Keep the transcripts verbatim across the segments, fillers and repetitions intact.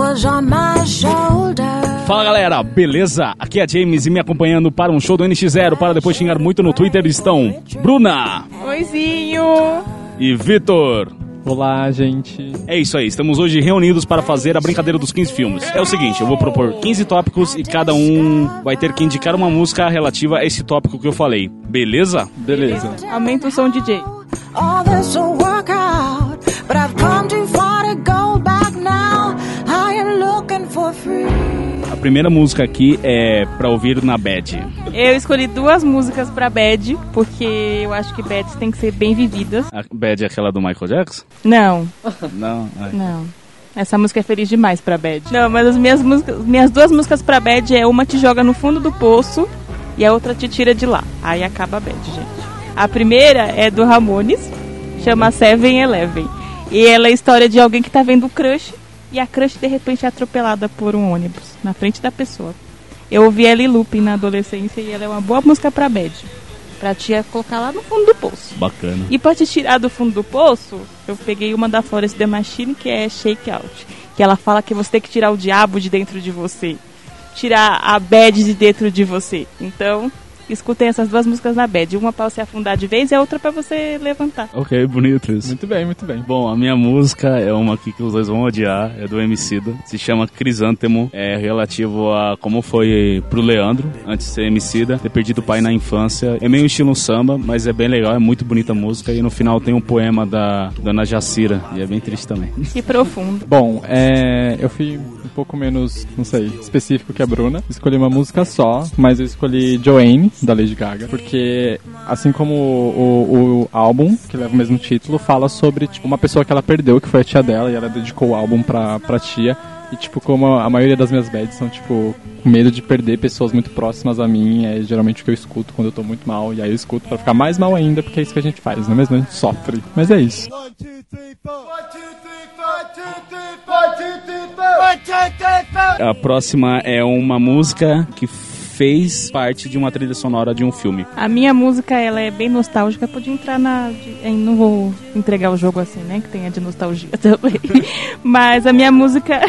was on my shoulder. Fala galera, beleza? Aqui é James e me acompanhando para um show do N X Zero para depois xingar muito no Twitter estão Bruna. Oizinho. E Vitor. Olá, gente. É isso aí, estamos hoje reunidos para fazer a brincadeira dos quinze filmes. É o seguinte, eu vou propor quinze tópicos e cada um vai ter que indicar uma música relativa a esse tópico que eu falei. Beleza? Beleza. Aumenta o som, D J. All this will work out, but I've come too far to go back now. I am looking for free. A primeira música aqui é pra ouvir na bad. Eu escolhi duas músicas pra bad, porque eu acho que bads tem que ser bem vividas. A bad é aquela do Michael Jackson? Não, Não. Ai. não. Essa música é feliz demais pra bad. Não, mas as minhas músicas, minhas duas músicas pra bad é uma te joga no fundo do poço e a outra te tira de lá. Aí acaba a bad, gente. A primeira é do Ramones, chama seven eleven. E ela é a história de alguém que tá vendo o crush e a crush de repente é atropelada por um ônibus na frente da pessoa. Eu ouvi ela em looping na adolescência e ela é uma boa música pra bad. Pra te colocar lá no fundo do poço. Bacana. E pra te tirar do fundo do poço, eu peguei uma da Florence The Machine, que é Shake Out. Que ela fala que você tem que tirar o diabo de dentro de você. Tirar a bad de dentro de você. Então, escutem essas duas músicas na bad. Uma pra você afundar de vez e a outra pra você levantar. Ok, bonito isso. Muito bem, muito bem. Bom, a minha música é uma aqui que os dois vão odiar, é do Emicida. Se chama Crisântemo, é relativo a como foi pro Leandro, antes de ser Emicida, ter perdido o pai na infância. É meio estilo samba, mas é bem legal, é muito bonita a música. E no final tem um poema da Dona Jacira, e é bem triste também. Que profundo. Bom, é, eu fui um pouco menos, não sei, específico que a Bruna. Escolhi uma música só, mas eu escolhi Joanne, da Lady Gaga, porque assim como o, o, o álbum, que leva o mesmo título, fala sobre tipo, uma pessoa que ela perdeu, que foi a tia dela, e ela dedicou o álbum pra, pra tia. E tipo, como a maioria das minhas bads são tipo, com medo de perder pessoas muito próximas a mim, é geralmente o que eu escuto quando eu tô muito mal, e aí eu escuto pra ficar mais mal ainda, porque é isso que a gente faz, não é mesmo? A gente sofre. Mas é isso. A próxima é uma música que fez parte de uma trilha sonora de um filme. A minha música, ela é bem nostálgica, pode entrar na... De, não vou entregar o jogo assim, né, que tenha de nostalgia também. Mas a minha música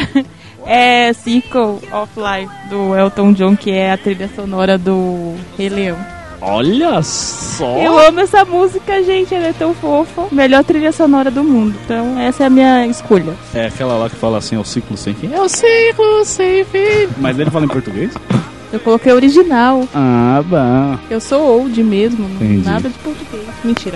é Circle of Life, do Elton John, que é a trilha sonora do Rei Leão. Olha só! Eu amo essa música, gente, ela é tão fofa. Melhor trilha sonora do mundo, então essa é a minha escolha. É aquela lá que fala assim, é o ciclo sem fim. É o ciclo sem fim. Mas ele fala em português? Eu coloquei original. Ah, bom. Eu sou old mesmo, Entendi. Nada de português. Mentira.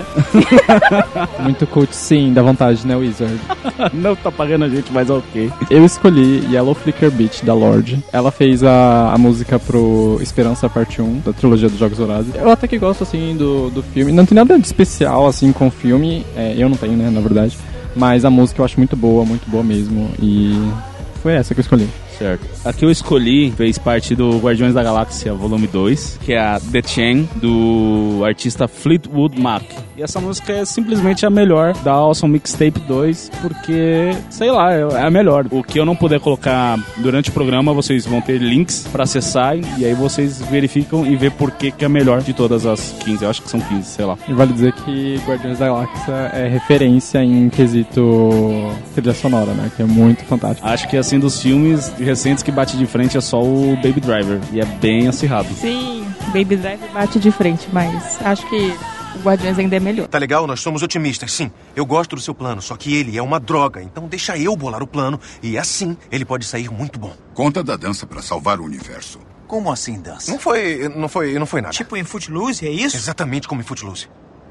Muito cult, sim, dá vontade, né, Wizard? Não tá pagando a gente, mas ok. Eu escolhi Yellow Flicker Beach, da Lorde. Ela fez a, a música pro Esperança Parte um, da trilogia dos Jogos Dourados. Eu até que gosto, assim, do, do filme. Não tem nada de especial, assim, com o filme. É, eu não tenho, né, na verdade. Mas a música eu acho muito boa, muito boa mesmo. E foi essa que eu escolhi. Certo. A que eu escolhi fez parte do Guardiões da Galáxia Volume dois, que é a The Chain, do artista Fleetwood Mac. E essa música é simplesmente a melhor da Awesome Mixtape dois, porque, sei lá, é a melhor. O que eu não puder colocar durante o programa, vocês vão ter links pra acessar, e aí vocês verificam e vê por que que é a melhor de todas as quinze. Eu acho que são quinze, sei lá. E vale dizer que Guardiões da Galáxia é referência em quesito trilha sonora, né? Que é muito fantástico. Acho que, assim, dos filmes recentes que bate de frente é só o Baby Driver, e é bem acirrado. Sim, Baby Driver bate de frente, mas acho que o Guardiões ainda é melhor. Tá legal? Nós somos otimistas, sim. Eu gosto do seu plano, só que ele é uma droga. Então deixa eu bolar o plano e assim ele pode sair muito bom. Conta da dança pra salvar o universo. Como assim dança? Não foi, não foi, não foi nada. Tipo em Footloose, é isso? Exatamente como em Footloose.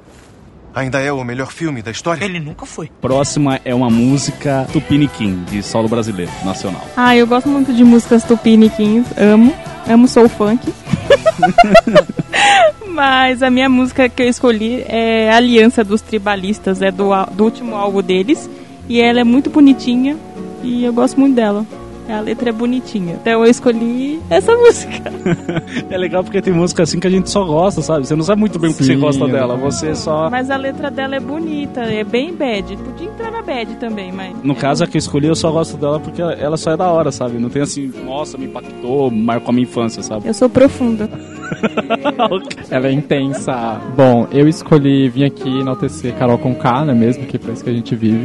Ainda é o melhor filme da história? Ele nunca foi. Próxima é uma música Tupiniquim, de solo brasileiro, nacional. Ah, eu gosto muito de músicas tupiniquins, amo. Amo soul funk. Mas a minha música que eu escolhi é Aliança dos Tribalistas, é do, do último álbum deles. E ela é muito bonitinha e eu gosto muito dela. A letra é bonitinha. Então eu escolhi essa música. É legal porque tem música assim que a gente só gosta, sabe? Você não sabe muito bem o que você gosta dela. Você só... Mas a letra dela é bonita, é bem bad. Podia entrar na bad também, mas... No caso, a que eu escolhi, eu só gosto dela porque ela só é da hora, sabe? Não tem assim, nossa, me impactou, marcou a minha infância, sabe? Eu sou profunda. Ela é intensa. Bom, eu escolhi vir aqui enaltecer Carol Conká, não é mesmo? Que é pra isso que a gente vive.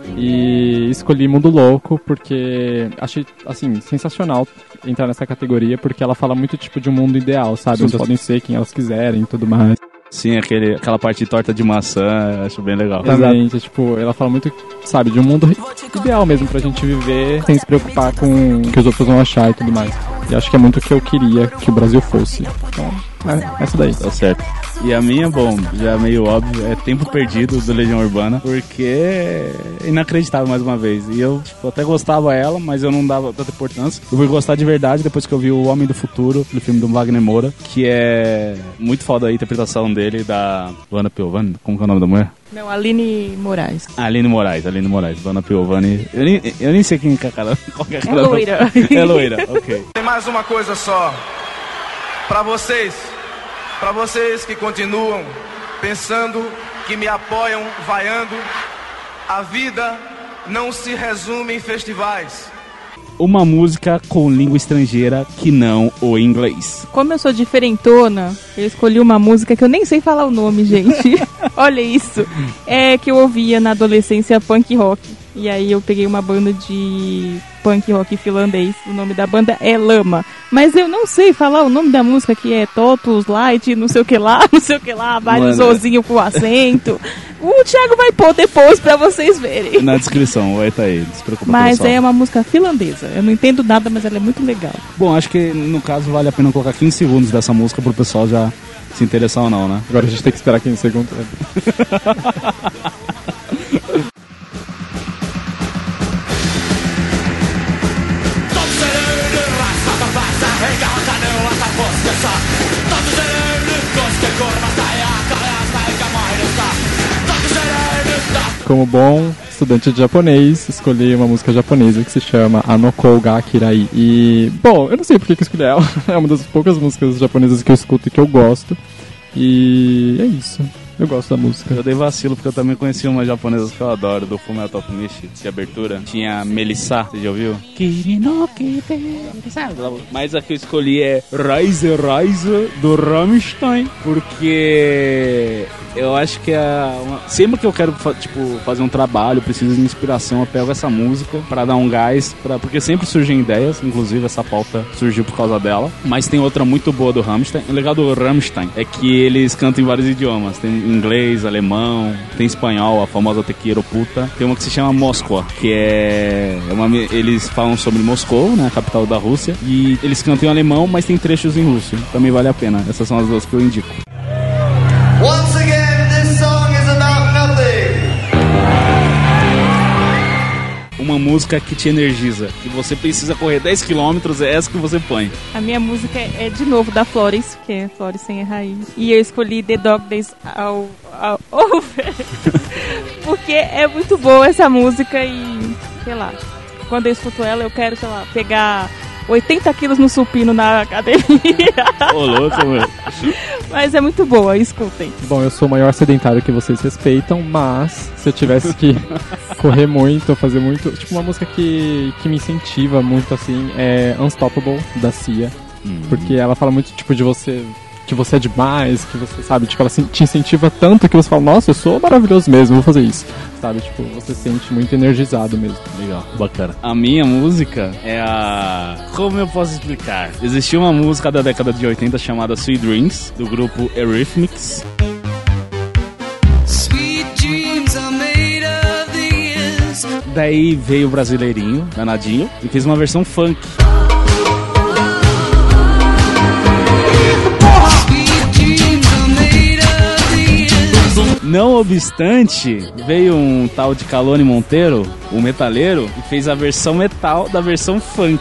E escolhi Mundo Louco porque achei, assim, sensacional entrar nessa categoria, porque ela fala muito, tipo, de um mundo ideal, sabe? Eles podem ser quem elas quiserem e tudo mais. Sim, aquele, aquela parte de torta de maçã, eu acho bem legal. Exatamente, tipo, ela fala muito, sabe, de um mundo ideal mesmo pra gente viver sem se preocupar com o que os outros vão achar e tudo mais. E acho que é muito o que eu queria que o Brasil fosse. Então, é essa daí. Tá certo. E a minha, bom, já é meio óbvio, é Tempo Perdido do Legião Urbana, porque é inacreditável mais uma vez. E eu, tipo, até gostava ela, mas eu não dava tanta importância. Eu fui gostar de verdade depois que eu vi O Homem do Futuro, aquele filme do Wagner Moura, que é muito foda a interpretação dele, da Luana Piovani, como que é o nome da mulher? Não, Aline Moraes. Aline Moraes, Aline Moraes, Luana Piovani. Eu nem, eu nem sei quem é a cara. Qual que é a cara? É loira. É loira, ok. Tem mais uma coisa só. Pra vocês, pra vocês que continuam pensando, que me apoiam, vaiando, a vida não se resume em festivais. Uma música com língua estrangeira que não o inglês. Como eu sou diferentona, eu escolhi uma música que eu nem sei falar o nome, gente. Olha isso. É que eu ouvia na adolescência punk rock. E aí eu peguei uma banda de punk rock finlandês. O nome da banda é Lama. Mas eu não sei falar o nome da música, que é Totus Light, não sei o que lá, não sei o que lá, vários ozinhos com acento. O Thiago vai pôr depois pra vocês verem. Na descrição, vai estar aí, não se preocupe. Mas é uma música finlandesa. Eu não entendo nada, mas ela é muito legal. Bom, acho que no caso vale a pena colocar quinze segundos dessa música pro pessoal já se interessar ou não, né? Agora a gente tem que esperar quinze segundos. Como bom estudante de japonês, escolhi uma música japonesa que se chama Anokou ga Kirai. E, bom, eu não sei por que eu escolhi ela. É uma das poucas músicas japonesas que eu escuto e que eu gosto. E é isso. Eu gosto da música. Eu dei vacilo porque eu também conheci uma japonesa que eu adoro, do Fullmetal Alchemist, de abertura. Tinha Melissa, você já ouviu? Mas a que eu escolhi é Rise Rise do Rammstein, porque eu acho que é uma... sempre que eu quero tipo, fazer um trabalho, preciso de inspiração, eu pego essa música pra dar um gás, pra... porque sempre surgem ideias, inclusive essa pauta surgiu por causa dela. Mas tem outra muito boa do Rammstein. O legal do Rammstein é que eles cantam em vários idiomas. Tem inglês, alemão, tem espanhol, a famosa Te Quiero Puta. Tem uma que se chama Moscou, que é uma... eles falam sobre Moscou, né, a capital da Rússia, e eles cantam em alemão, mas tem trechos em russo. Também vale a pena. Essas são as duas que eu indico. Once again, this song is about nothing. Uma música que te energiza, que você precisa correr dez quilômetros, é essa que você põe. A minha música é de novo da Flores, que é Flores Sem Raiz. E eu escolhi The Dog Days ao, ao Over, porque é muito boa essa música e, sei lá, quando eu escuto ela eu quero, sei lá, pegar oitenta quilos no supino na academia. Ô, louco, meu. Mas é muito boa, escutem. Bom, eu sou o maior sedentário que vocês respeitam, mas se eu tivesse que correr muito, fazer muito... Tipo, uma música que, que me incentiva muito, assim, é Unstoppable, da Cia. Hum. Porque ela fala muito, tipo, de você... que você é demais, que você, sabe, tipo, ela te incentiva tanto que você fala, nossa, eu sou maravilhoso mesmo, vou fazer isso. Sabe, tipo, você se sente muito energizado mesmo. Legal, bacana. A minha música é a... Como eu posso explicar? Existia uma música da década de oitenta chamada Sweet Dreams, do grupo Eurythmics. Daí veio o brasileirinho, danadinho, e fez uma versão funk. Não obstante, veio um tal de Calone Monteiro, o metaleiro, e fez a versão metal da versão funk.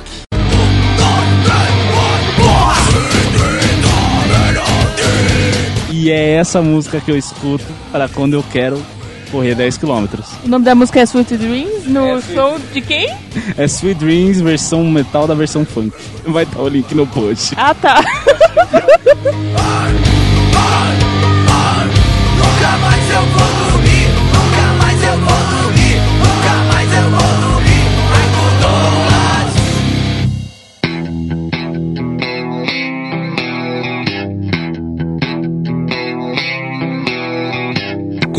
E é essa música que eu escuto para quando eu quero correr dez quilômetros. O nome da música é Sweet Dreams, no é som de quem? É Sweet Dreams, versão metal da versão funk. Vai estar o link no post. Ah, tá. Nunca mais eu vou dormir, nunca mais eu vou dormir, nunca mais eu vou dormir,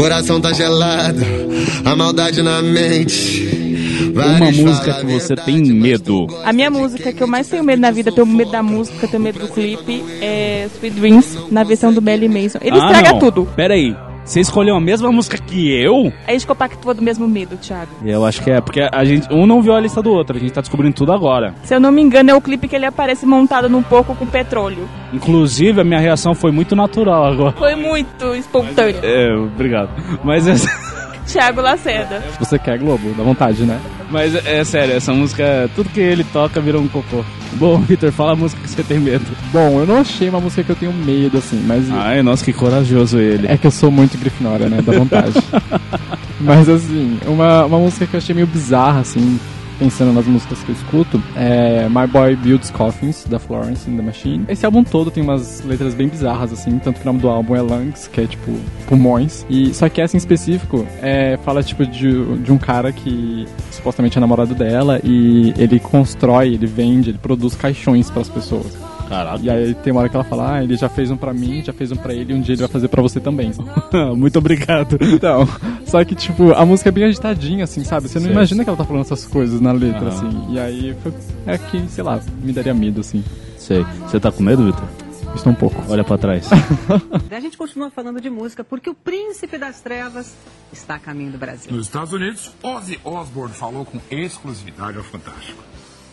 Coração tá gelado, a maldade na mente. Uma música que você tem medo. A minha música que eu mais tenho medo na vida, tenho medo da música, tenho medo do clipe, é Sweet Dreams, na versão do Melly Mason. Ele ah, estraga não. tudo. Pera aí. Você escolheu a mesma música que eu? A gente compactua do mesmo medo, Thiago. Eu acho que é, porque a gente, um não viu a lista do outro, a gente tá descobrindo tudo agora. Se eu não me engano, é o clipe que ele aparece montado num porco com petróleo. Inclusive, a minha reação foi muito natural agora. Foi muito espontânea. É, obrigado. Mas essa... Thiago Lacerda. Você quer Globo, dá vontade, né? Mas é sério, essa música, tudo que ele toca vira um cocô. Bom, Vitor, fala a música que você tem medo. Bom, eu não achei uma música que eu tenho medo, assim, mas... Ai, nossa, que corajoso ele. É que eu sou muito Grifinória, né? Dá vontade. Mas, assim, uma, uma música que eu achei meio bizarra, assim, pensando nas músicas que eu escuto, é My Boy Builds Coffins, da Florence and the Machine. Esse álbum todo tem umas letras bem bizarras, assim, tanto que o nome do álbum é Lungs, que é, tipo, pulmões. E, só que essa em específico é, fala, tipo, de, de um cara que supostamente é namorado dela e ele constrói, ele vende, ele produz caixões pras pessoas. Caraca. E aí tem uma hora que ela fala, ah, ele já fez um pra mim, já fez um pra ele, e um dia ele vai fazer pra você também. Muito obrigado. Então, só que, tipo, a música é bem agitadinha, assim, sabe? Você não Sei. imagina que ela tá falando essas coisas na letra, Aham. assim. E aí, foi, é que, sei lá, me daria medo, assim. Sei. Você tá com medo, Vitor? Estou um pouco. Olha pra trás. A gente continua falando de música porque o príncipe das trevas está a caminho do Brasil. Nos Estados Unidos, Ozzy Osbourne falou com exclusividade ao Fantástico.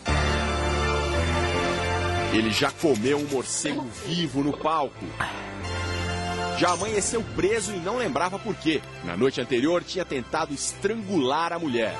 Ele já comeu um morcego vivo no palco. Já amanheceu preso e não lembrava por quê. Na noite anterior, tinha tentado estrangular a mulher.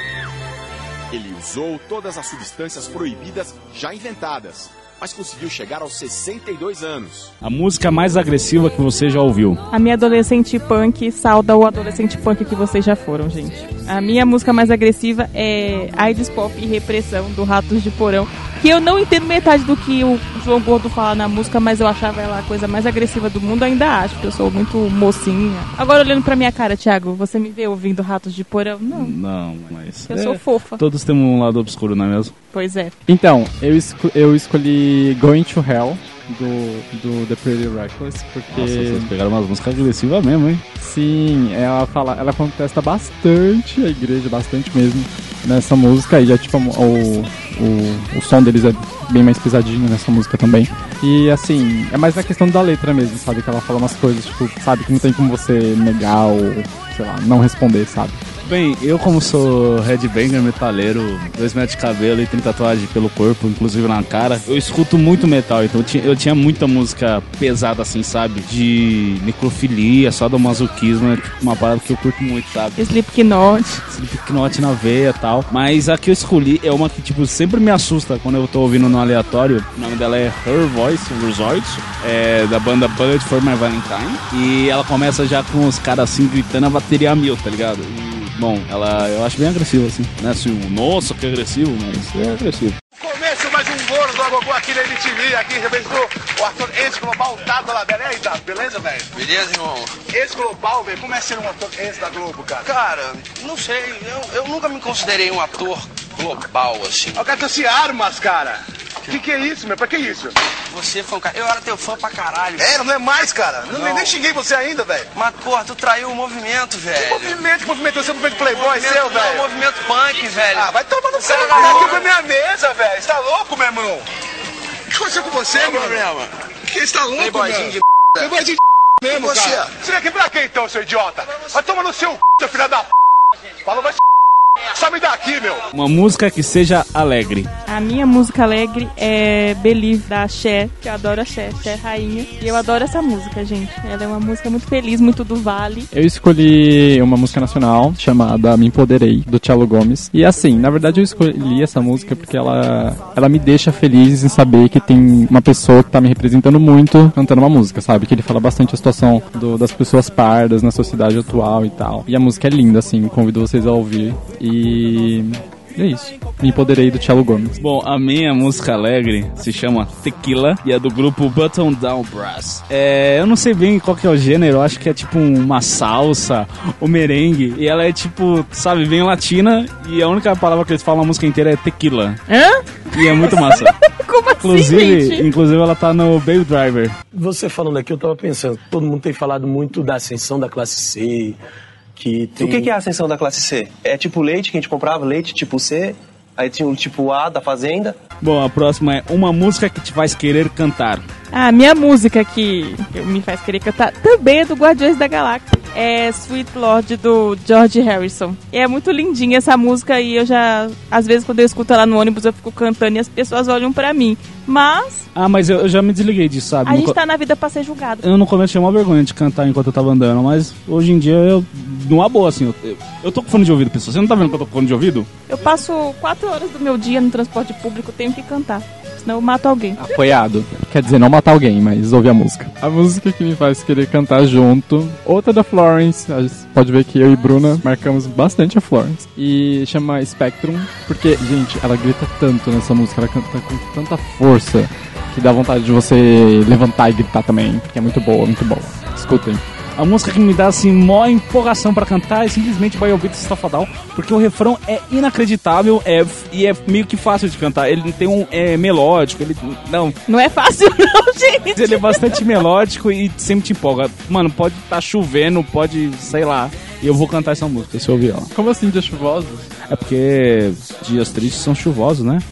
Ele usou todas as substâncias proibidas já inventadas, mas conseguiu chegar aos sessenta e dois anos. A música mais agressiva que você já ouviu? A minha adolescente punk sauda o adolescente punk que vocês já foram, gente. A minha música mais agressiva é AIDS Pop e Repressão, do Ratos de Porão, que eu não entendo metade do que o João Gordo fala na música, mas eu achava ela a coisa mais agressiva do mundo, ainda acho, que eu sou muito mocinha. Agora, olhando pra minha cara, Thiago, você me vê ouvindo Ratos de Porão? Não. Não, mas... Eu é, sou fofa. Todos temos um lado obscuro, não é mesmo? Pois é. Então, eu, esco- eu escolhi Going to Hell, do, do The Pretty Reckless, porque... Nossa, vocês pegaram umas músicas agressivas mesmo, hein? Sim, ela fala, ela contesta bastante a igreja, bastante mesmo, nessa música, e já tipo, o, o, o som deles é bem mais pesadinho nessa música também. E assim, é mais na questão da letra mesmo, sabe? Que ela fala umas coisas, tipo, sabe, que não tem como você negar ou, sei lá, não responder, sabe? Bem, eu como sou headbanger, metaleiro, dois metros de cabelo e tem tatuagem pelo corpo, inclusive na cara, eu escuto muito metal, então eu tinha, eu tinha muita música pesada assim, sabe? De necrofilia, sadomasoquismo, é tipo uma parada que eu curto muito, sabe? Slipknot. Slipknot na veia e tal. Mas a que eu escolhi é uma que, tipo, sempre me assusta quando eu tô ouvindo no aleatório. O nome dela é Her Voice, Resort, é da banda Bullet for My Valentine. E ela começa já com os caras assim gritando a bateria a mil, tá ligado? E bom, ela eu acho bem agressiva, assim. Não é assim, nossa, que agressivo, mas é agressivo. Começo mais um bônus do Agogô aqui na M T V, aqui representou o ator ex-global Dado Labella. E aí, Dado, beleza, velho? Beleza, irmão? Ex-global, velho, como é ser um ator ex da Globo, cara? Cara, não sei, eu, eu nunca me considerei um ator global, assim. Eu quero se armas, cara. O que, que é isso, meu? Pra que isso? Você foi um cara... Eu era teu fã pra caralho. É, não é mais, cara. Não, Não. Nem xinguei você ainda, velho. Mas, porra, tu traiu o movimento, velho. Que movimento? Que movimento? Você é um movimento playboy seu, Movimento- velho? Não, movimento punk, velho. Ah, vai tomar no Você seu era lugar aqui louco. pra minha mesa, velho. Você tá louco, meu irmão? O que aconteceu com você, Qual o mano? problema? Que você tá louco, Playboyzinho meu? de Playboyzinho de mesmo, E você? cara. Você veio aqui pra quê, então, seu idiota? Vai tomar no seu c, seu filho da p. Falou, vai se só me dá aqui, meu. Uma música que seja alegre. A minha música alegre é Believe, da Cher, que eu adoro a Cher, Cher Rainha. E eu adoro essa música, gente. Ela é uma música muito feliz, muito do Vale. Eu escolhi uma música nacional chamada Me Empoderei, do Tchelo Gomes. E assim, na verdade eu escolhi essa música porque ela, ela me deixa feliz em saber que tem uma pessoa que tá me representando muito cantando uma música, sabe? Que ele fala bastante a situação do, das pessoas pardas na sociedade atual e tal. E a música é linda, assim, convido vocês a ouvir. E é isso. Me Empoderei, do Tchelo Gomes. Bom, a minha música alegre se chama Tequila e é do grupo Button Down Brass. É, eu não sei bem qual que é o gênero, eu acho que é tipo uma salsa ou merengue. E ela é tipo, sabe, bem latina e a única palavra que eles falam na música inteira é tequila. Hã? E é muito massa. Como assim, inclusive, gente? inclusive, ela tá no Baby Driver. Você falando aqui, eu tava pensando, todo mundo tem falado muito da ascensão da classe C, que tem... O que, que é a ascensão da classe C? É tipo leite que a gente comprava, leite tipo C, aí tinha o tipo A da Fazenda. Bom, a próxima é uma música que te faz querer cantar. A minha música que me faz querer cantar também é do Guardiões da Galáxia. É Sweet Lord, do George Harrison. É muito lindinha essa música e eu já... Às vezes quando eu escuto ela no ônibus eu fico cantando e as pessoas olham pra mim. Mas... Ah, mas eu, eu já me desliguei disso, sabe? A no gente co... tá na vida pra ser julgado. Eu no começo tinha uma vergonha de cantar enquanto eu tava andando, mas hoje em dia eu... Numa boa, assim, eu, eu, eu tô com fone de ouvido, pessoal. Você não tá vendo que eu tô com fone de ouvido? Eu passo quatro horas do meu dia no transporte público, tenho que cantar. Senão eu mato alguém. Apoiado. Quer dizer, não matar alguém, mas ouvir a música. A música que me faz querer cantar junto, outra da Florence. A gente pode ver que eu e Bruna marcamos bastante a Florence. E chama Spectrum, porque, gente, ela grita tanto nessa música, ela canta com tanta força que dá vontade de você levantar e gritar também, porque é muito boa, muito boa. Escutem. A música que me dá, assim, maior empolgação pra cantar é simplesmente By Your Beat Stafadal, porque o refrão é inacreditável é, e é meio que fácil de cantar. Ele tem um é, melódico, ele... Não. Não é fácil não, gente. Ele é bastante melódico e sempre te empolga. Mano, pode estar tá chovendo, pode, sei lá, e eu vou cantar essa música, se eu ouvir ela. Como assim, dias chuvosos? É porque dias tristes são chuvosos, né?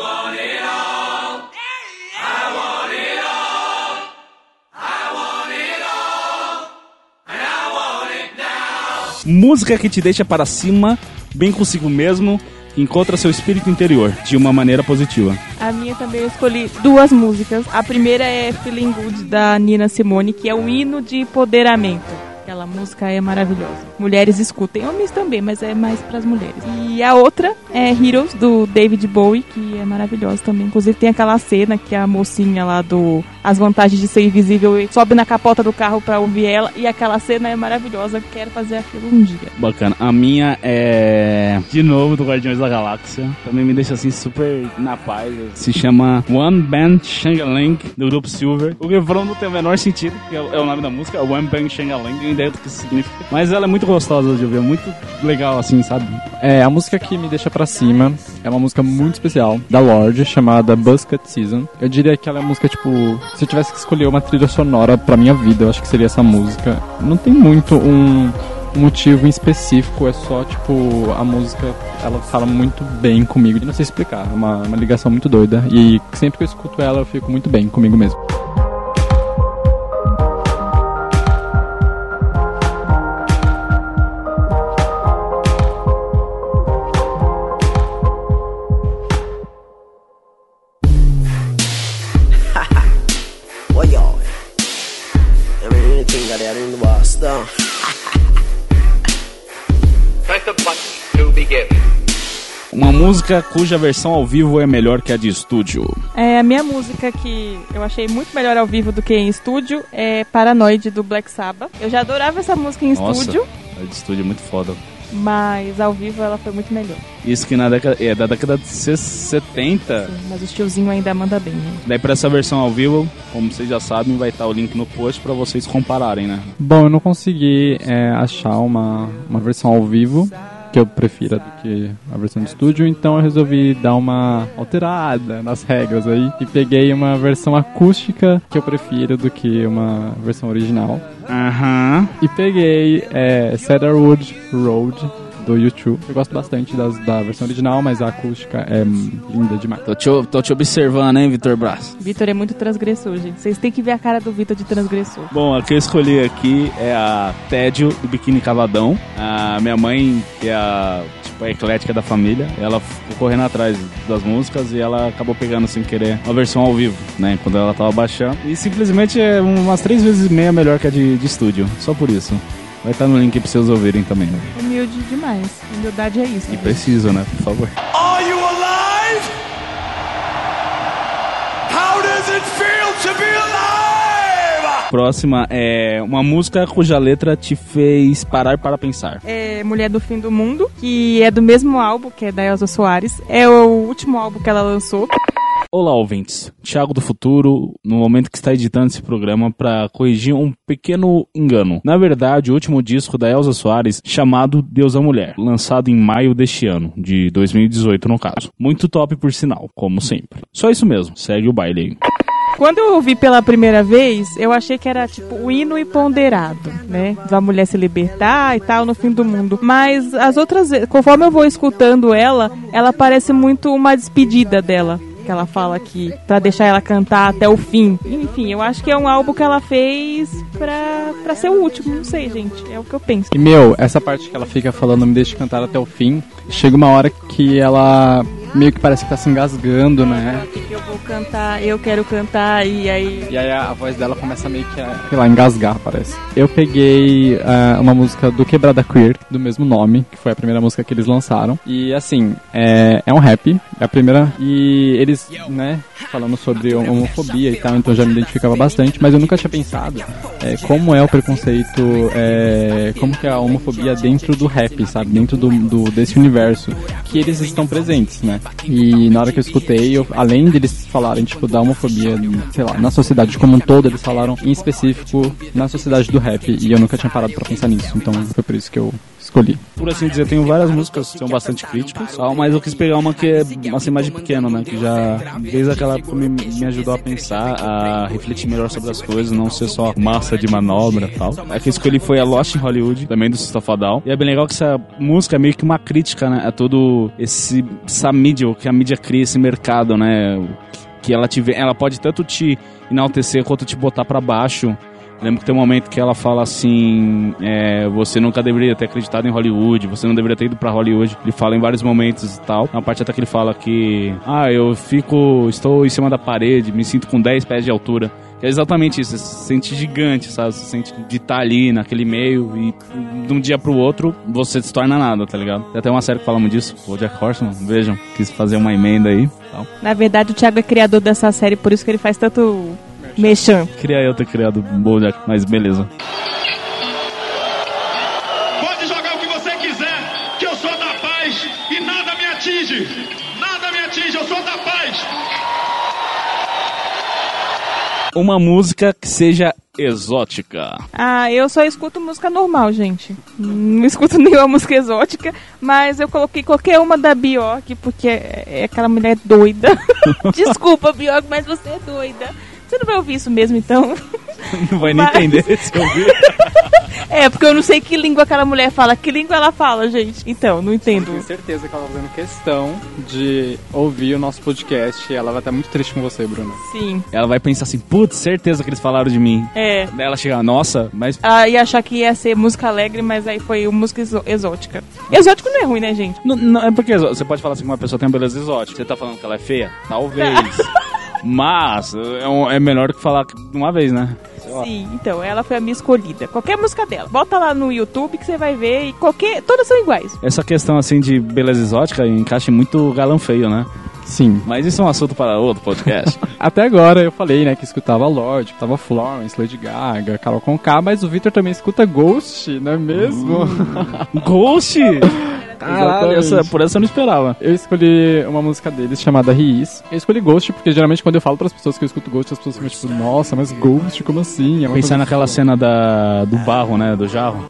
Música que te deixa para cima, bem consigo mesmo, que encontra seu espírito interior, de uma maneira positiva. A minha também eu escolhi duas músicas. A primeira é Feeling Good, da Nina Simone, que é um hino de empoderamento. Aquela música é maravilhosa. Mulheres escutem, homens também, mas é mais pras mulheres. E a outra é Heroes, do David Bowie, que é maravilhosa também. Inclusive tem aquela cena que a mocinha lá do As Vantagens de Ser Invisível sobe na capota do carro pra ouvir ela. E aquela cena é maravilhosa. Quero fazer aquilo um dia. Bacana. A minha é... De novo, do Guardiões da Galáxia. Também me deixa assim super na paz. Se chama One Band Shang-Lang, do grupo Silver. O refrão não tem o menor sentido, que é o nome da música, One Band Shang-Lang. Ideia do que isso significa. Mas ela é muito gostosa de ouvir, é muito legal assim, sabe? É, a música que me deixa pra cima é uma música muito especial da Lorde, chamada Buzzcut Season. Eu diria que ela é a música, tipo, se eu tivesse que escolher uma trilha sonora pra minha vida, eu acho que seria essa música. Não tem muito um, um motivo em específico, é só, tipo, a música, ela fala muito bem comigo. Não sei explicar, é uma, uma ligação muito doida. E sempre que eu escuto ela, eu fico muito bem comigo mesmo. Uma música cuja versão ao vivo é melhor que a de estúdio. É, a minha música que eu achei muito melhor ao vivo do que em estúdio é Paranoid, do Black Sabbath. Eu já adorava essa música em Nossa, estúdio. A de estúdio é muito foda. Mas ao vivo ela foi muito melhor. Isso que na década, é da década de setenta. Sim, mas o tiozinho ainda manda bem, né? Daí pra essa versão ao vivo, como vocês já sabem, vai estar o link no post pra vocês compararem, né? Bom, eu não consegui é, achar uma, uma versão ao vivo que eu prefira do que a versão de estúdio, então eu resolvi dar uma alterada nas regras aí e peguei uma versão acústica que eu prefiro do que uma versão original. Aham. Uhum. E peguei é, Cedarwood Road, do YouTube. Eu gosto bastante das, da versão original, mas a acústica é linda demais. Tô te, tô te observando, hein, Vitor Brás? Vitor é muito transgressor, gente. Vocês têm que ver a cara do Vitor de transgressor. Bom, a que eu escolhi aqui é a Tédio, do Biquíni Cavadão. A minha mãe, que é a, tipo, a eclética da família, ela ficou correndo atrás das músicas e ela acabou pegando, sem querer, uma versão ao vivo, né, quando ela tava baixando. E simplesmente é umas três vezes e meia melhor que a de, de estúdio. Só por isso. Vai estar no link pra vocês ouvirem também. Humilde demais. Humildade é isso. E preciso, né? Por favor. Are you alive? How does it feel to be alive? Próxima é uma música cuja letra te fez parar para pensar. É Mulher do Fim do Mundo, que é do mesmo álbum, que é da Elza Soares. É o último álbum que ela lançou. Olá, ouvintes. Thiago do Futuro, no momento que está editando esse programa para corrigir um pequeno engano. Na verdade, o último disco da Elza Soares, chamado Deus a Mulher, lançado em maio deste ano, de dois mil e dezoito no caso. Muito top por sinal, como sempre. Só isso mesmo, segue o baile aí. Quando eu ouvi pela primeira vez, eu achei que era tipo o hino imponderado, né? Da mulher se libertar e tal no fim do mundo. Mas as outras vezes, conforme eu vou escutando ela, ela parece muito uma despedida dela. Que ela fala aqui, pra deixar ela cantar até o fim. Enfim, eu acho que é um álbum que ela fez pra, pra ser o último, não sei, gente, é o que eu penso. E, meu, essa parte que ela fica falando, me deixa cantar até o fim, chega uma hora que ela meio que parece que tá se engasgando, né? Que eu vou cantar, eu quero cantar, e aí... E aí a, a voz dela começa meio que a, sei lá, engasgar, parece. Eu peguei uh, uma música do Quebrada Queer, do mesmo nome, que foi a primeira música que eles lançaram. E, assim, é, é um rap, é a primeira, e eles, né, falando sobre homofobia e tal, então eu já me identificava bastante, mas eu nunca tinha pensado é, como é o preconceito, é, como que é a homofobia dentro do rap, sabe? Dentro do, do, desse universo, que eles estão presentes, né? E na hora que eu escutei, eu, além deles falarem, tipo, da homofobia, sei lá, na sociedade como um todo, eles falaram em específico na sociedade do rap, e eu nunca tinha parado pra pensar nisso, então foi por isso que eu escolhi. Por assim dizer, tenho várias músicas que são bastante críticas, mas eu quis pegar uma que é assim, mais de pequeno, né? Que já, desde aquela época, me, me ajudou a pensar, a refletir melhor sobre as coisas, não ser só massa de manobra e tal. A que eu escolhi foi a Lost in Hollywood, também do System of a Down. E é bem legal que essa música é meio que uma crítica, né? A todo esse, essa mídia, que a mídia cria, esse mercado, né? Que ela, te, ela pode tanto te enaltecer quanto te botar pra baixo. Lembro que tem um momento que ela fala assim, é, você nunca deveria ter acreditado em Hollywood, você não deveria ter ido pra Hollywood. Ele fala em vários momentos e tal. Uma parte até que ele fala que, ah, eu fico, estou em cima da parede, me sinto com dez pés de altura. É exatamente isso, você se sente gigante, sabe? Você se sente de estar ali naquele meio e de um dia pro outro você se torna nada, tá ligado? Tem até uma série que fala muito disso, o Jack Horseman, vejam, quis fazer uma emenda aí. Tal. Na verdade o Thiago é criador dessa série, por isso que ele faz tanto mexão. Queria eu ter criado o BoJack, mas beleza. Pode jogar o que você quiser, que eu sou da paz e nada me atinge. Nada me atinge, eu sou da paz. Uma música que seja exótica. Ah, eu só escuto música normal, gente. Não escuto nenhuma música exótica, mas eu coloquei qualquer uma da Bjork, porque é aquela mulher doida. Desculpa, Bjork, mas você é doida. Você não vai ouvir isso mesmo, então? Não vai nem mas... entender se ouvir. É, porque eu não sei que língua aquela mulher fala. Que língua ela fala, gente? Então, não entendo. Eu tenho certeza que ela tá fazendo questão de ouvir o nosso podcast. Ela vai estar muito triste com você, Bruna. Sim. Ela vai pensar assim, putz, certeza que eles falaram de mim. É. Daí ela chega, nossa, mas... Ela ia achar que ia ser música alegre, mas aí foi música exó- exótica. Exótico não é ruim, né, gente? Não, não, é porque você pode falar assim que uma pessoa tem uma beleza exótica. Você tá falando que ela é feia? Talvez. Mas é, um, é melhor que falar de uma vez, né? Sim, então, ela foi a minha escolhida. Qualquer música dela. Bota lá no YouTube que você vai ver e qualquer... Todas são iguais. Essa questão, assim, de beleza exótica encaixa muito galã feio, né? Sim. Mas isso é um assunto para outro podcast. Até agora eu falei, né, que escutava Lorde, que escutava Florence, Lady Gaga, Carol Conká, mas o Victor também escuta Ghost, não é mesmo? Uh, Ghost? Caralho, essa, por essa eu não esperava. Eu escolhi uma música deles chamada Riz. Eu escolhi Ghost porque geralmente quando eu falo para as pessoas que eu escuto Ghost, as pessoas ficam tipo, nossa, mas Ghost, como assim? É Pensar naquela assim. cena da, do barro, né, do jarro.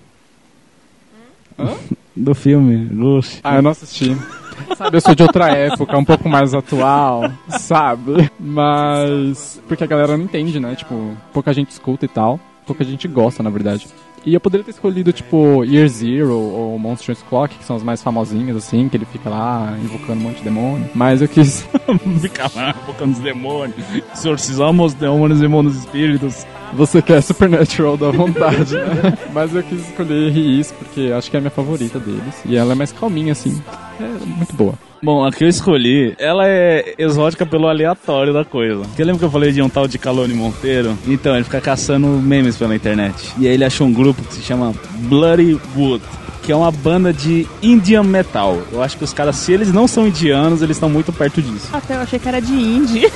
Hã? Do filme, Ghost. Ah, eu não assisti. Sabe, eu sou de outra época, um pouco mais atual, sabe? Mas... porque a galera não entende, né? Tipo, pouca gente escuta e tal. Pouca gente gosta, na verdade. E eu poderia ter escolhido, tipo, Year Zero ou Monstrous Clock, que são as mais famosinhas, assim, que ele fica lá invocando um monte de demônio. Mas eu quis... fica lá invocando os demônios. Exorcizamos demônios e mundos espíritos. Você quer Supernatural da vontade, né? Mas eu quis escolher Riz, porque acho que é a minha favorita deles. E ela é mais calminha, assim. É muito boa. Bom, a que eu escolhi, ela é exótica pelo aleatório da coisa. Porque lembra que eu falei de um tal de Calone Monteiro? Então, ele fica caçando memes pela internet. E aí ele achou um grupo que se chama Bloody Wood, que é uma banda de Indian Metal. Eu acho que os caras, se eles não são indianos, eles estão muito perto disso. Até eu achei que era de indie.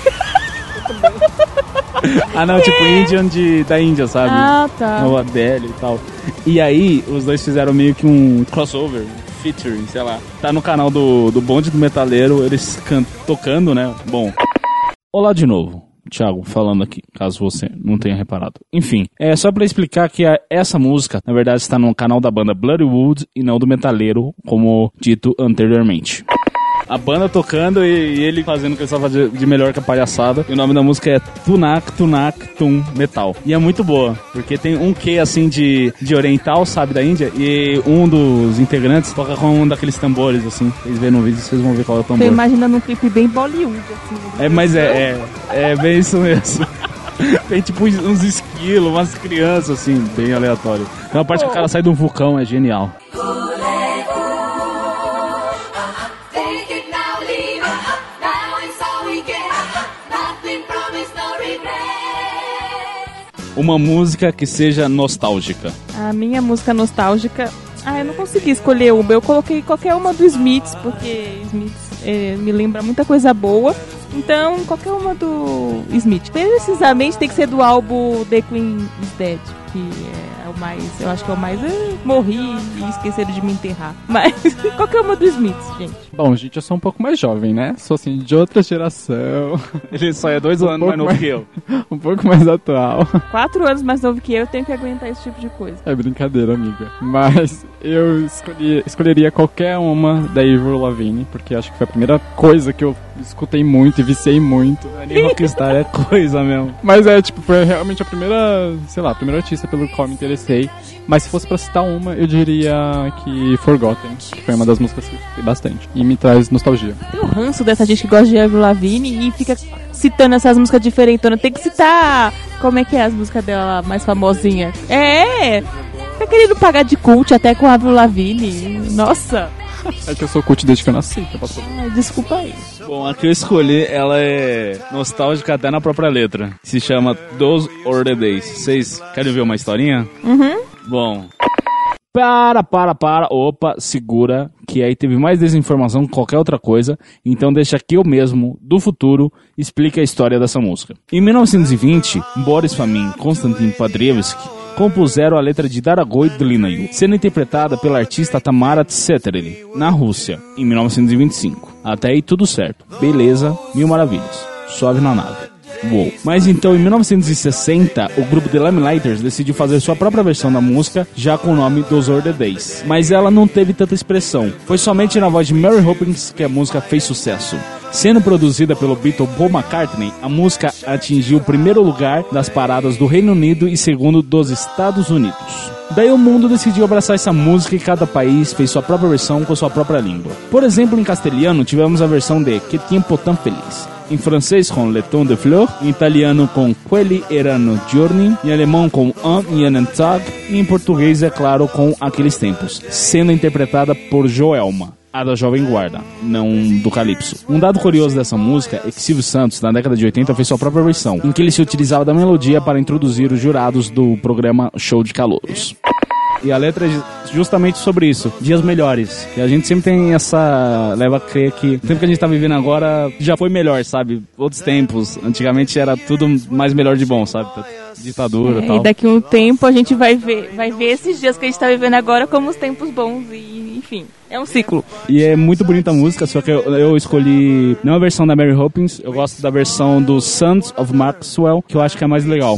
Ah, não, tipo Indian de, da Índia, sabe? Ah, tá. Nova Delhi e tal. E aí, os dois fizeram meio que um crossover, featuring, sei lá. Tá no canal do, do Bonde do Metaleiro, eles can- tocando, né? Bom... Olá de novo, Thiago falando aqui, caso você não tenha reparado. Enfim, é só pra explicar que a, essa música, na verdade, está no canal da banda Bloodywood e não do metaleiro, como dito anteriormente. A banda tocando e, e ele fazendo o que ele estava de, de melhor que a palhaçada. E o nome da música é Tunak, Tunak, Tum, Metal. E é muito boa, porque tem um quê assim de, de oriental, sabe, da Índia. E um dos integrantes toca com um daqueles tambores, assim. Vocês verem no vídeo, vocês vão ver qual é o tambor. Tô imaginando um clipe bem Bollywood, assim. É, mas é, é, é bem isso mesmo. Tem tipo uns esquilos, umas crianças, assim, bem aleatório. Tem uma parte que o cara sai de um vulcão, é genial. Uma música que seja nostálgica. A minha música nostálgica... Ah, eu não consegui escolher uma. Eu coloquei qualquer uma do Smiths, porque Smiths é, me lembra muita coisa boa. Então, qualquer uma do Smith. Precisamente tem que ser do álbum The Queen is Dead, que é o mais... Eu acho que é o mais... Eu morri e esqueceram de me enterrar. Mas qualquer uma do Smiths, gente. Bom, gente, eu sou um pouco mais jovem, né? Sou, assim, de outra geração. Ele só é dois um anos mais novo que eu. Um pouco mais atual. Quatro anos mais novo que eu, eu tenho que aguentar esse tipo de coisa. É brincadeira, amiga. Mas eu escolhi, escolheria qualquer uma da Avril Lavigne, porque acho que foi a primeira coisa que eu escutei muito e viciei muito. Nem Rockstar é coisa mesmo. Mas é, tipo, foi realmente a primeira, sei lá, a primeira artista pelo qual me interessei. Mas se fosse pra citar uma, eu diria que Forgotten, que foi uma das músicas que eu escutei bastante. E me traz nostalgia. Tem um ranço dessa gente que gosta de Avril Lavigne e fica citando essas músicas diferentonas. Tem que citar, como é que é as músicas dela mais famosinha? É, fica querendo pagar de cult até com a Avril Lavigne. Nossa. É que eu sou cult desde que eu nasci, tá passando. Ai, desculpa aí. Bom, a que eu escolhi, ela é nostálgica até na própria letra. Se chama Those Were the Days. Vocês querem ver uma historinha? Uhum. Bom... Para, para, para, opa, segura, que aí teve mais desinformação que qualquer outra coisa, então deixa que eu mesmo, do futuro, explique a história dessa música. Em mil novecentos e vinte, Boris Fomin e Konstantin Padrievski compuseram a letra de Daragoy Dlinayu, sendo interpretada pela artista Tamara Tsetereli, na Rússia, em mil novecentos e vinte e cinco. Até aí tudo certo, beleza, mil maravilhas, suave na nave. Uou. Mas então, em mil novecentos e sessenta, o grupo The Lamplighters decidiu fazer sua própria versão da música, já com o nome Those Were the Days. Mas ela não teve tanta expressão. Foi somente na voz de Mary Hopkins que a música fez sucesso. Sendo produzida pelo Beatle Paul McCartney, a música atingiu o primeiro lugar das paradas do Reino Unido e segundo dos Estados Unidos. Daí o mundo decidiu abraçar essa música e cada país fez sua própria versão com sua própria língua. Por exemplo, em castelhano tivemos a versão de Que Tempo Tan Feliz. Em francês com Le Ton de Fleur, em italiano com Quelli Erano Giorni, em alemão com Un Jeden Tag e em português, é claro, com Aqueles Tempos, sendo interpretada por Joelma, a da Jovem Guarda, não do Calypso. Um dado curioso dessa música é que Silvio Santos, na década de oitenta, fez sua própria versão, em que ele se utilizava da melodia para introduzir os jurados do programa Show de Calouros. E a letra é justamente sobre isso, dias melhores. E a gente sempre tem essa... leva a crer que o tempo que a gente tá vivendo agora já foi melhor, sabe? Outros tempos. Antigamente era tudo mais melhor de bom, sabe? Ditadura e é, tal. E daqui a um tempo a gente vai ver, vai ver esses dias que a gente tá vivendo agora como os tempos bons e, enfim, é um ciclo. E é muito bonita a música, só que eu, eu escolhi não a versão da Mary Hopkins, eu gosto da versão do Sons of Maxwell, que eu acho que é mais legal.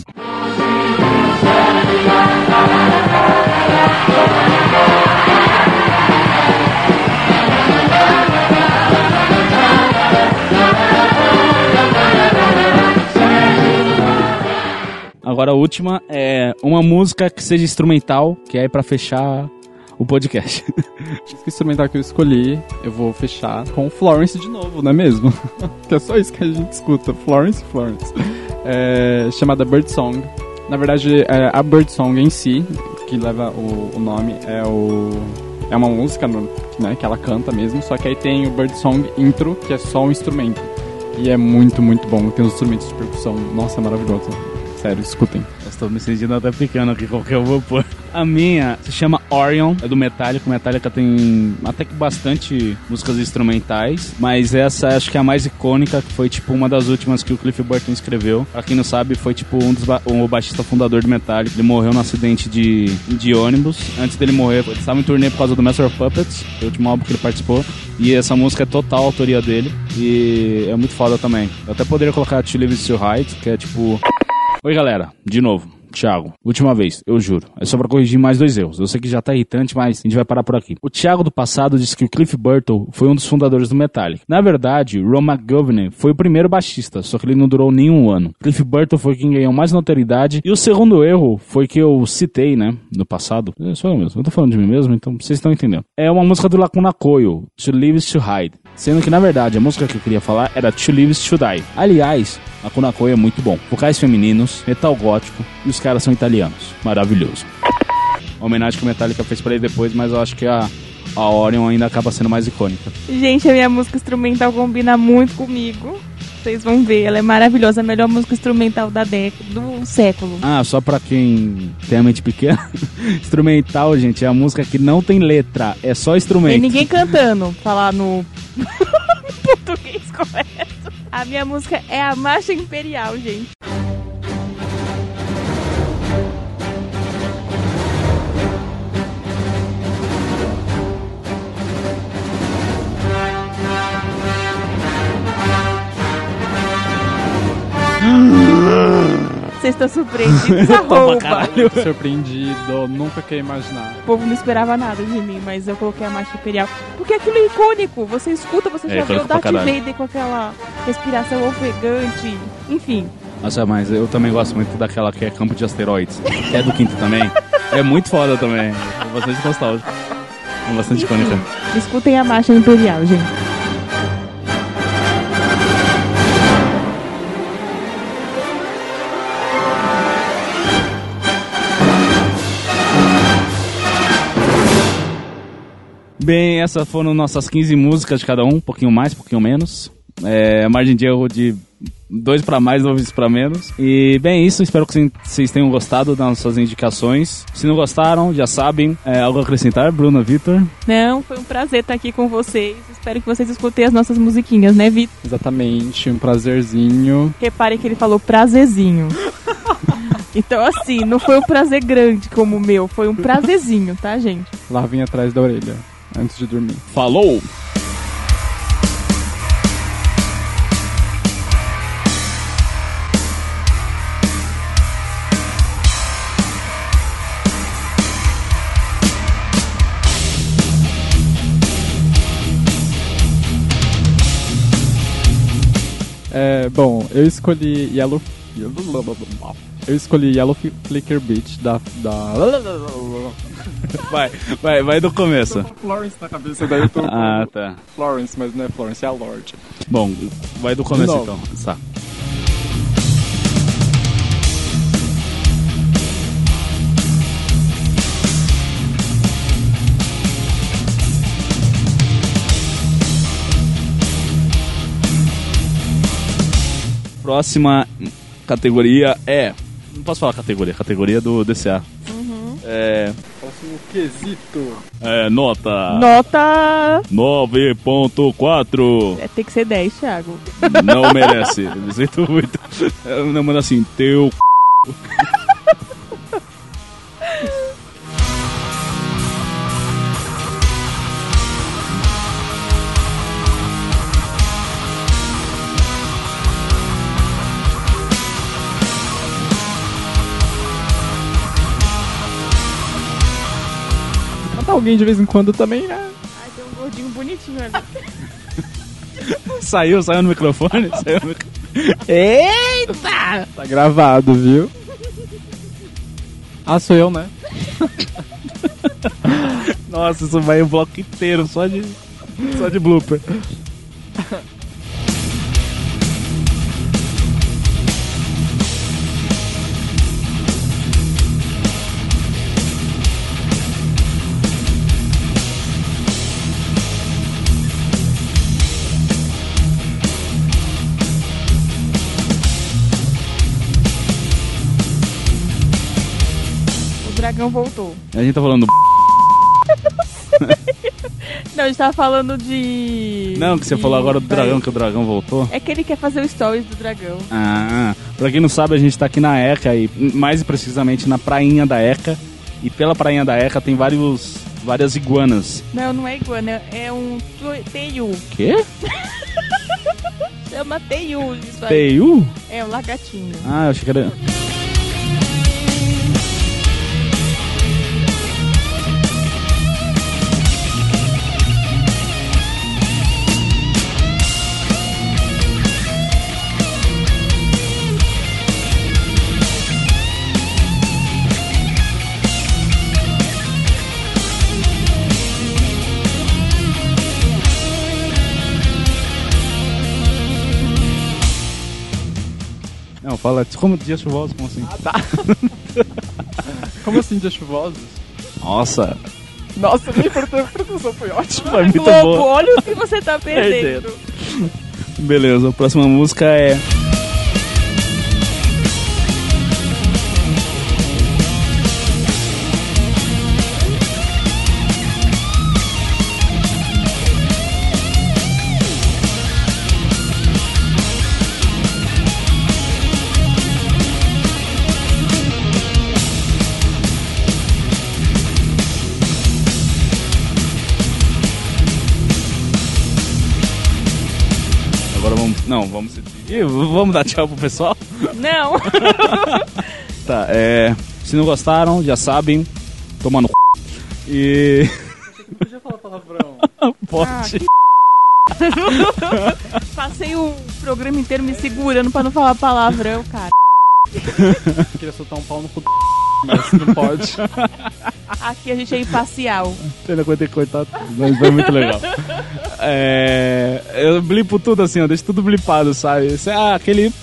Agora a última é uma música que seja instrumental, que é pra fechar o podcast. O instrumental que eu escolhi, eu vou fechar com Florence de novo, não é mesmo? Que é só isso que a gente escuta, Florence, Florence. É, chamada Birdsong. Na verdade, é, a Birdsong em si, que leva o, o nome, é, o, é uma música, né, que ela canta mesmo, só que aí tem o Birdsong intro, que é só um instrumento. E é muito, muito bom, tem os instrumentos de percussão, nossa, é maravilhoso. Sério, escutem. Eu estou me sentindo até pequeno aqui, qualquer um vou pôr. A minha se chama Orion, é do Metallica. O Metallica tem até que bastante músicas instrumentais, mas essa acho que é a mais icônica, que foi tipo uma das últimas que o Cliff Burton escreveu. Pra quem não sabe, foi tipo um dos ba- um, o baixista fundador do Metallica. Ele morreu num acidente de, de ônibus. Antes dele morrer, ele estava em turnê por causa do Master of Puppets, que é o último álbum que ele participou. E essa música é total autoria dele. E é muito foda também. Eu até poderia colocar To Live Is To Hide, que é tipo... Oi, galera. De novo. Thiago, última vez, eu juro. É só pra corrigir mais dois erros. Eu sei que já tá irritante, mas a gente vai parar por aqui. O Thiago do passado disse que o Cliff Burton foi um dos fundadores do Metallica. Na verdade, Ron McGovney foi o primeiro baixista, só que ele não durou nem um ano. Cliff Burton foi quem ganhou mais notoriedade. E o segundo erro foi que eu citei, né, no passado. É só eu mesmo, eu tô falando de mim mesmo, então vocês estão entendendo. É uma música do Lacuna Coil, To Live Is To Hide. Sendo que, na verdade, a música que eu queria falar era To Live Is To Die. Aliás, Lacuna Coil é muito bom. Vocais femininos, metal gótico e os caras são italianos. Maravilhoso. A homenagem que o Metallica fez pra ele depois, mas eu acho que a, a Orion ainda acaba sendo mais icônica. Gente, a minha música instrumental combina muito comigo. Vocês vão ver, ela é maravilhosa. A melhor música instrumental da década, do século. Ah, só pra quem tem a mente pequena. Instrumental, gente, é a música que não tem letra, é só instrumento. Tem ninguém cantando, falar no português correto. A minha música é a Marcha Imperial, gente. Vocês estão surpreendidos, arroba. Surpreendido, nunca queria imaginar. O povo não esperava nada de mim, mas eu coloquei a Marcha Imperial. Porque aquilo é icônico. Você escuta, você É, já vê o icônico pra Darth caralho. Vader com aquela respiração ofegante. Enfim. Nossa, mas eu também gosto muito daquela que é Campo de Asteroides, que é do quinto também. É muito foda também. É bastante nostálgico. É bastante icônica. Escutem a Marcha Imperial, gente. Bem, essas foram nossas quinze músicas de cada um, um pouquinho mais, um pouquinho menos. É, margem de erro de dois pra mais, dois pra menos. E bem, isso, espero que vocês tenham gostado das nossas indicações. Se não gostaram, já sabem, é, algo a acrescentar, Bruna, Vitor? Não, foi um prazer estar aqui com vocês. Espero que vocês escutem as nossas musiquinhas, né, Vitor? Exatamente, um prazerzinho. Reparem que ele falou prazerzinho. Então, assim, não foi um prazer grande como o meu, foi um prazerzinho, tá, gente? Lavem atrás da orelha, antes de dormir. Falou! É, bom, eu escolhi Yellow... Eu escolhi Yellow Flicker Beach da... da... Vai, vai, vai do começo. Florence na cabeça, daí eu tô... Ah, tá. Florence, mas não é Florence, é a Lorde. Bom, vai do começo então. Tá. Próxima categoria é... Não posso falar categoria, categoria do D C A. Uhum. É... Próximo quesito. É, nota... Nota... nove ponto quatro. É, tem que ser dez, Thiago. Não merece. Me sinto muito. Eu não mando assim, teu c... Canta alguém de vez em quando também, né? Ai, tem um gordinho bonitinho ali. Saiu, saiu no microfone? Saiu no mic... Eita! Tá gravado, viu? Ah, sou eu, né? Nossa, isso vai o bloco inteiro só de, só de blooper. dragão voltou. A gente tá falando do... Não, a gente tava falando de... Não, que você de... falou agora do dragão, Vai. que o dragão voltou. É que ele quer fazer o stories do dragão. Ah, pra quem não sabe, a gente tá aqui na Eca, e mais precisamente na prainha da Eca. E pela prainha da Eca tem vários, várias iguanas. Não, não é iguana, é um teiu. Quê? Chama teiu isso aí. Teiu? É, um lagartinho. Ah, eu achei que era... Não, fala, como dias chuvosos, como assim? Ah, tá. Como assim dias chuvosos? Nossa. Nossa, minha interpretação foi ótima. Foi muito Globo, boa. olha o que você tá perdendo. Beleza, a próxima música é... Agora vamos... Não, vamos se despedir. Vamos dar tchau pro pessoal? Não. Tá, é... Se não gostaram, já sabem. Toma no c... E... Não podia falar palavrão. Pode. Ah, que... Passei o programa inteiro me segurando pra não falar palavrão, cara. Queria soltar um pau no cu, mas não pode. Aqui a gente é imparcial. Pena que eu ter que cortar tudo, mas foi muito legal. É... Eu blipo tudo assim, ó, deixo tudo blipado, sabe? Ah, aquele...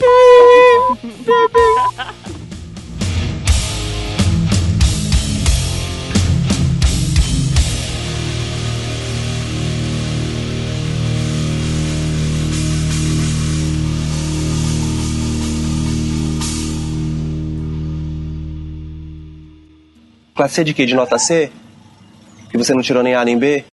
Classe C de quê? De nota C? Que você não tirou nem A nem B?